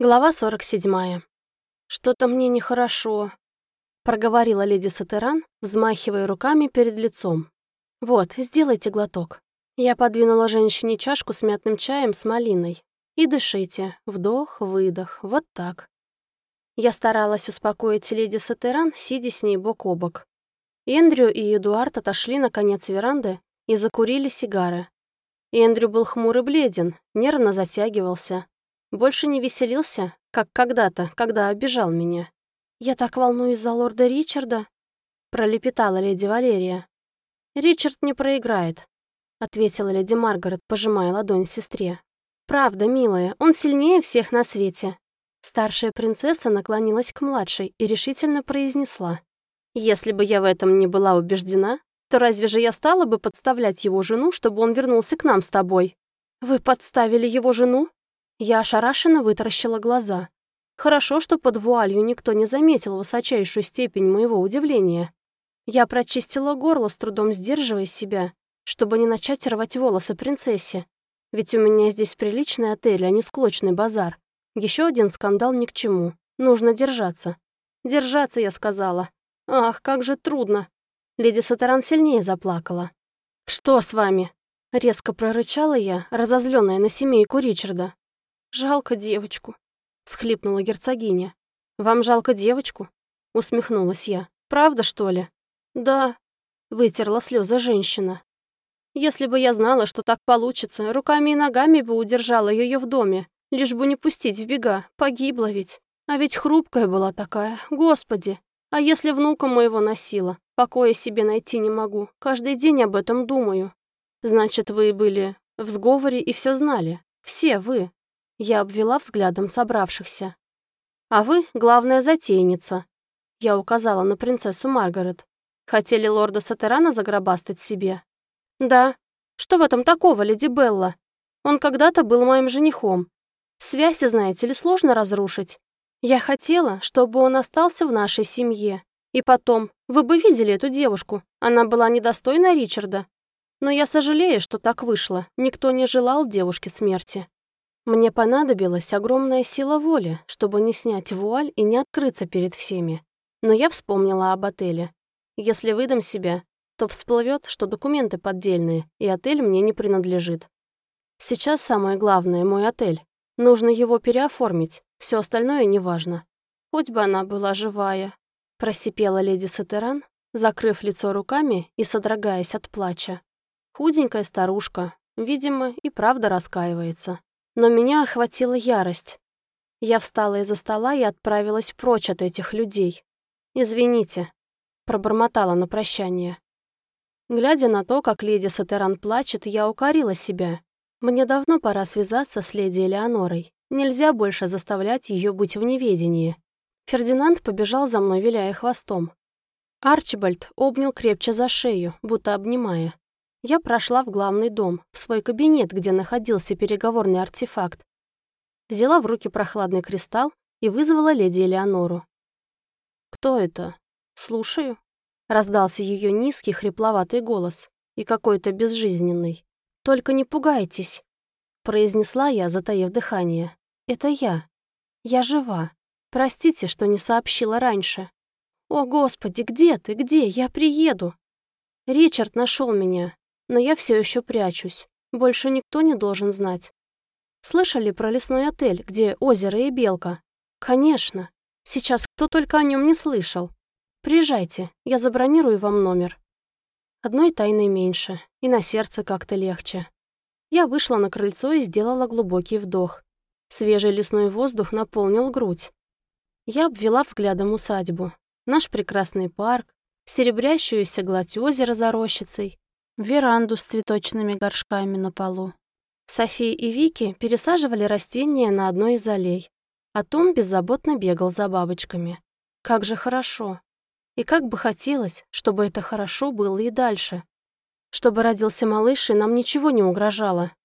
Глава 47. «Что-то мне нехорошо», — проговорила леди Сатеран, взмахивая руками перед лицом. «Вот, сделайте глоток». Я подвинула женщине чашку с мятным чаем с малиной. «И дышите. Вдох, выдох. Вот так». Я старалась успокоить леди Сатеран, сидя с ней бок о бок. Эндрю и Эдуард отошли на конец веранды и закурили сигары. Эндрю был хмур и бледен, нервно затягивался. Больше не веселился, как когда-то, когда обижал меня. «Я так волнуюсь за лорда Ричарда», — пролепетала леди Валерия. «Ричард не проиграет», — ответила леди Маргарет, пожимая ладонь сестре. «Правда, милая, он сильнее всех на свете». Старшая принцесса наклонилась к младшей и решительно произнесла: «Если бы я в этом не была убеждена, то разве же я стала бы подставлять его жену, чтобы он вернулся к нам с тобой?» «Вы подставили его жену?» Я ошарашенно вытаращила глаза. Хорошо, что под вуалью никто не заметил высочайшую степень моего удивления. Я прочистила горло, с трудом сдерживая себя, чтобы не начать рвать волосы принцессе. Ведь у меня здесь приличный отель, а не склочный базар. Еще один скандал ни к чему. Нужно держаться. Держаться, я сказала. Ах, как же трудно. Леди Сатеран сильнее заплакала. «Что с вами?» — резко прорычала я, разозленная на семейку Ричарда. «Жалко девочку», — схлипнула герцогиня. «Вам жалко девочку?» — усмехнулась я. «Правда, что ли?» «Да», — вытерла слезы женщина. «Если бы я знала, что так получится, руками и ногами бы удержала ее в доме, лишь бы не пустить в бега, погибла ведь. А ведь хрупкая была такая, господи. А если внука моего носила? Покоя себе найти не могу, каждый день об этом думаю». «Значит, вы были в сговоре и все знали? Все вы?» Я обвела взглядом собравшихся. «А вы — главная затейница», — я указала на принцессу Маргарет. «Хотели лорда Сатерана загробастать себе?» «Да. Что в этом такого, леди Белла? Он когда-то был моим женихом. Связи, знаете ли, сложно разрушить. Я хотела, чтобы он остался в нашей семье. И потом, вы бы видели эту девушку, она была недостойна Ричарда. Но я сожалею, что так вышло, никто не желал девушке смерти». Мне понадобилась огромная сила воли, чтобы не снять вуаль и не открыться перед всеми. Но я вспомнила об отеле. Если выдам себя, то всплывет, что документы поддельные, и отель мне не принадлежит. Сейчас самое главное — мой отель. Нужно его переоформить, все остальное неважно. Хоть бы она была живая, просипела леди Сатеран, закрыв лицо руками и содрогаясь от плача. Худенькая старушка, видимо, и правда раскаивается. Но меня охватила ярость. Я встала из-за стола и отправилась прочь от этих людей. «Извините», — пробормотала на прощание. Глядя на то, как леди Сатеран плачет, я укорила себя. Мне давно пора связаться с леди Элеонорой. Нельзя больше заставлять ее быть в неведении. Фердинанд побежал за мной, виляя хвостом. Арчибальд обнял крепче за шею, будто обнимая. Я прошла в главный дом, в свой кабинет, где находился переговорный артефакт. Взяла в руки прохладный кристалл и вызвала леди Элеонору. «Кто это?» «Слушаю», — раздался ее низкий, хрипловатый голос и какой-то безжизненный. «Только не пугайтесь», — произнесла я, затаив дыхание. «Это я. Я жива. Простите, что не сообщила раньше». «О, Господи, где ты? Где? Я приеду». Ричард нашел меня. Но я все еще прячусь. Больше никто не должен знать. Слышали про лесной отель, где озеро и белка? Конечно. Сейчас кто только о нем не слышал. Приезжайте, я забронирую вам номер. Одной тайной меньше, и на сердце как-то легче. Я вышла на крыльцо и сделала глубокий вдох. Свежий лесной воздух наполнил грудь. Я обвела взглядом усадьбу. Наш прекрасный парк, серебрящуюся гладь озера за рощицей, веранду с цветочными горшками на полу. София и Вики пересаживали растения на одной из аллей, а Том беззаботно бегал за бабочками. Как же хорошо. И как бы хотелось, чтобы это хорошо было и дальше. Чтобы родился малыш, и нам ничего не угрожало.